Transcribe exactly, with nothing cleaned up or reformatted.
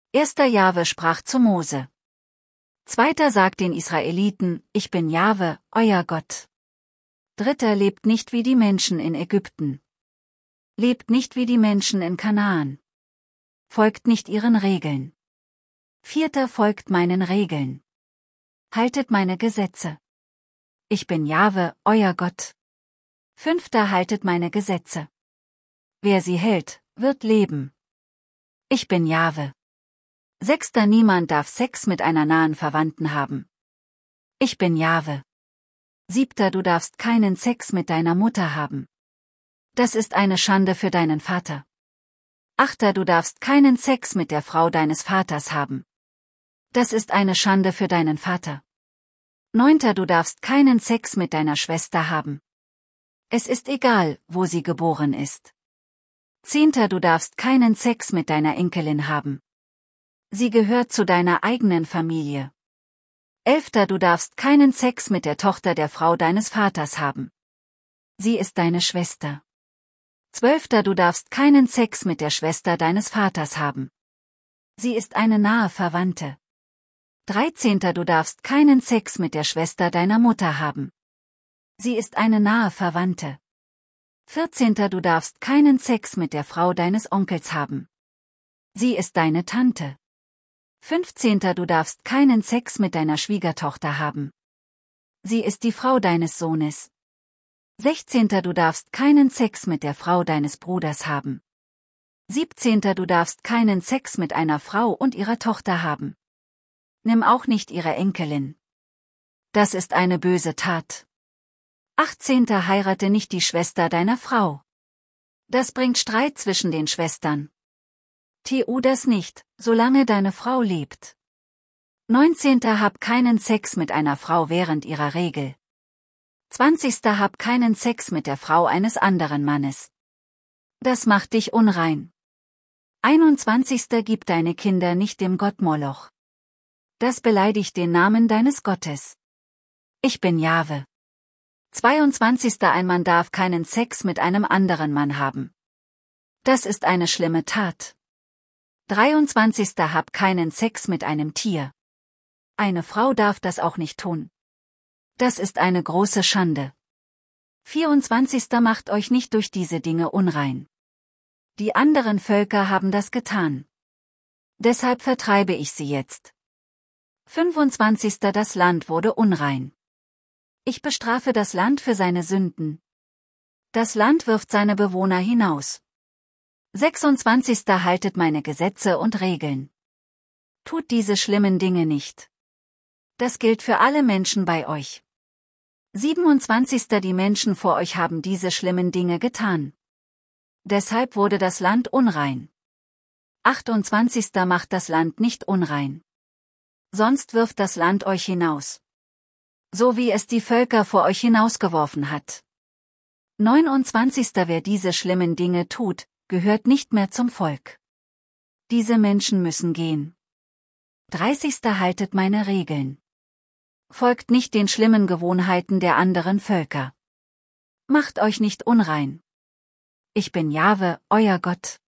Erster Jahwe sprach zu Mose. Zweiter sagt den Israeliten, ich bin Jahwe, euer Gott. Dritter lebt nicht wie die Menschen in Ägypten. Lebt nicht wie die Menschen in Kanaan. Folgt nicht ihren Regeln. Vierter folgt meinen Regeln. Haltet meine Gesetze. Ich bin Jahwe, euer Gott. Fünfter haltet meine Gesetze. Wer sie hält, wird leben. Ich bin Jahwe. Sechster niemand darf Sex mit einer nahen Verwandten haben. Ich bin Jahwe. Siebter du darfst keinen Sex mit deiner Mutter haben. Das ist eine Schande für deinen Vater. Achter du darfst keinen Sex mit der Frau deines Vaters haben. Das ist eine Schande für deinen Vater. Neunter du darfst keinen Sex mit deiner Schwester haben. Es ist egal, wo sie geboren ist. Zehnter du darfst keinen Sex mit deiner Enkelin haben. Sie gehört zu deiner eigenen Familie. Elfter du darfst keinen Sex mit der Tochter der Frau deines Vaters haben. Sie ist deine Schwester. Zwölfter du darfst keinen Sex mit der Schwester deines Vaters haben. Sie ist eine nahe Verwandte. Dreizehnter du darfst keinen Sex mit der Schwester deiner Mutter haben. Sie ist eine nahe Verwandte. Vierzehnter du darfst keinen Sex mit der Frau deines Onkels haben. Sie ist deine Tante. Fünfzehnter du darfst keinen Sex mit deiner Schwiegertochter haben. Sie ist die Frau deines Sohnes. Sechzehnter du darfst keinen Sex mit der Frau deines Bruders haben. Siebzehnter du darfst keinen Sex mit einer Frau und ihrer Tochter haben. Nimm auch nicht ihre Enkelin. Das ist eine böse Tat. Achtzehnter heirate nicht die Schwester deiner Frau. Das bringt Streit zwischen den Schwestern. Tu das nicht, solange deine Frau lebt. Neunzehnter hab keinen Sex mit einer Frau während ihrer Regel. Zwanzigster hab keinen Sex mit der Frau eines anderen Mannes. Das macht dich unrein. Einundzwanzigster gib deine Kinder nicht dem Gott Moloch. Das beleidigt den Namen deines Gottes. Ich bin Jahwe. Zweiundzwanzigster Ein Mann darf keinen Sex mit einem anderen Mann haben. Das ist eine schlimme Tat. Dreiundzwanzigster Hab keinen Sex mit einem Tier. Eine Frau darf das auch nicht tun. Das ist eine große Schande. vierundzwanzigster Macht euch nicht durch diese Dinge unrein. Die anderen Völker haben das getan. Deshalb vertreibe ich sie jetzt. fünfundzwanzigster Das Land wurde unrein. Ich bestrafe das Land für seine Sünden. Das Land wirft seine Bewohner hinaus. sechsundzwanzigster Haltet meine Gesetze und Regeln. Tut diese schlimmen Dinge nicht. Das gilt für alle Menschen bei euch. siebenundzwanzigster Die Menschen vor euch haben diese schlimmen Dinge getan. Deshalb wurde das Land unrein. achtundzwanzigster Macht das Land nicht unrein. Sonst wirft das Land euch hinaus. So wie es die Völker vor euch hinausgeworfen hat. neunundzwanzigster Wer diese schlimmen Dinge tut, gehört nicht mehr zum Volk. Diese Menschen müssen gehen. dreißigster Haltet meine Regeln. Folgt nicht den schlimmen Gewohnheiten der anderen Völker. Macht euch nicht unrein. Ich bin Jahwe, euer Gott.